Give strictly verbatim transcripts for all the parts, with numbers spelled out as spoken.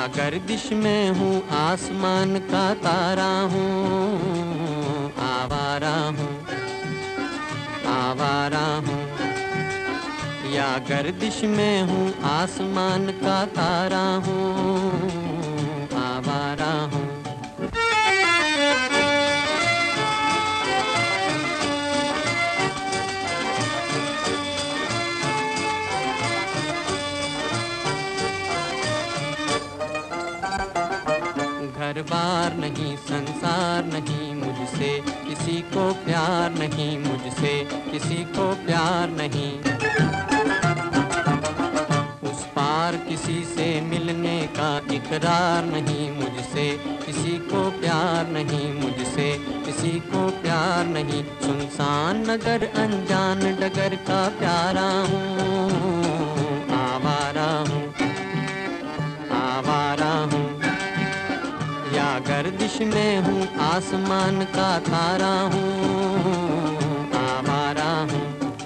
गर्दिश में हूँ आसमान का तारा हूँ, आवारा हूँ आवारा हूँ। या गर्दिश में हूँ आसमान का तारा हूँ, आवारा हूँ। घर बार नहीं संसार नहीं, मुझसे किसी को प्यार नहीं, मुझसे किसी को प्यार नहीं। उस पार किसी से मिलने का इकरार नहीं, मुझसे किसी को प्यार नहीं, मुझसे किसी को प्यार नहीं। सुनसान नगर अनजान डगर का प्यारा हूँ, आवारा हूँ आवारा हूँ। या गर्दिश में हूँ आसमान का तारा हूँ, आवारा हूँ।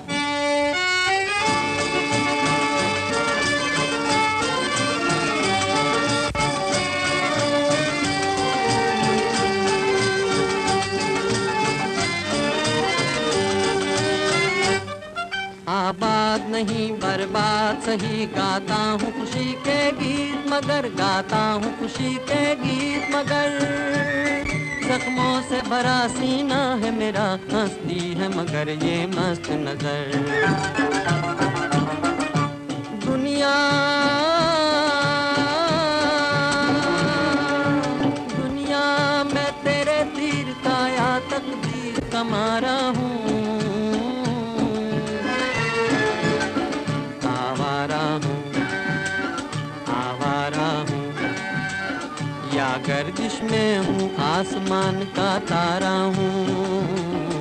आबाद नहीं बर्बाद सही, गाता हूँ खुशी के गीत मगर, गाता हूँ खुशी के गीत मगर। जख्मों से भरा सीना है मेरा, हंसती है मगर ये मस्त नजर। दुनिया दुनिया मैं तेरे तीर का या तकदीर का मारा हूँ, या गर्दिश में हूँ आसमान का तारा हूँ।